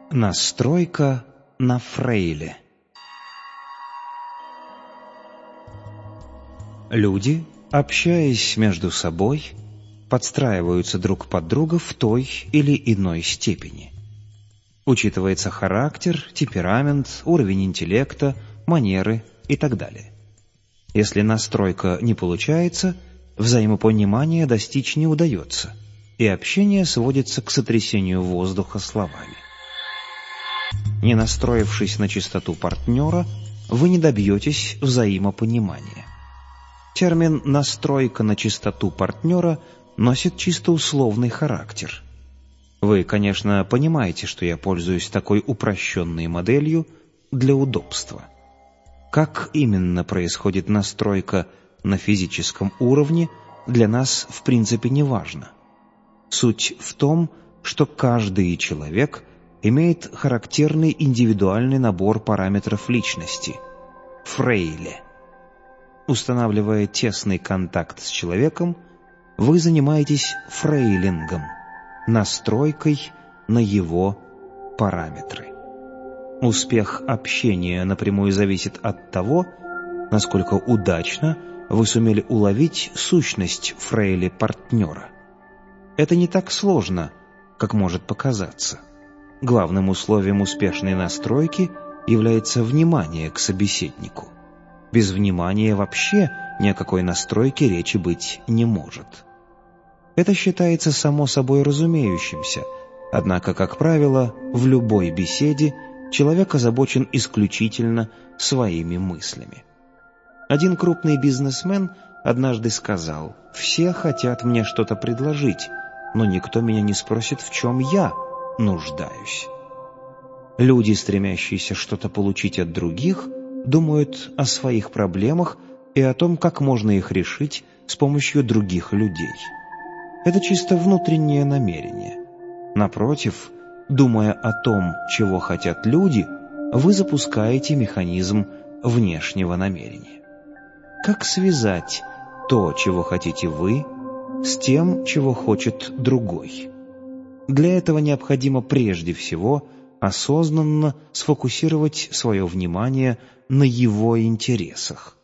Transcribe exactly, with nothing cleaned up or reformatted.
Настройка на Фрейле. Люди, общаясь между собой, подстраиваются друг под друга в той или иной степени. Учитывается характер, темперамент, уровень интеллекта, манеры и так далее. Если настройка не получается, взаимопонимания достичь не удается, и общение сводится к сотрясению воздуха словами. Не настроившись на чистоту партнера, вы не добьетесь взаимопонимания. Термин «настройка на чистоту партнера» носит чисто условный характер. Вы, конечно, понимаете, что я пользуюсь такой упрощенной моделью для удобства. Как именно происходит настройка на физическом уровне, для нас в принципе не важно. Суть в том, что каждый человек имеет характерный индивидуальный набор параметров личности – Фрейле. Устанавливая тесный контакт с человеком, вы занимаетесь фрейлингом, настройкой на его параметры. Успех общения напрямую зависит от того, насколько удачно вы сумели уловить сущность Фрейли партнера. Это не так сложно, как может показаться. Главным условием успешной настройки является внимание к собеседнику. Без внимания вообще ни о какой настройке речи быть не может. Это считается само собой разумеющимся, однако, как правило, в любой беседе человек озабочен исключительно своими мыслями. Один крупный бизнесмен однажды сказал: «Все хотят мне что-то предложить, но никто меня не спросит, в чем я нуждаюсь». Люди, стремящиеся что-то получить от других, думают о своих проблемах и о том, как можно их решить с помощью других людей. Это чисто внутреннее намерение. Напротив, думая о том, чего хотят люди, вы запускаете механизм внешнего намерения. Как связать то, чего хотите вы, с тем, чего хочет другой? Для этого необходимо прежде всего осознанно сфокусировать свое внимание на его интересах.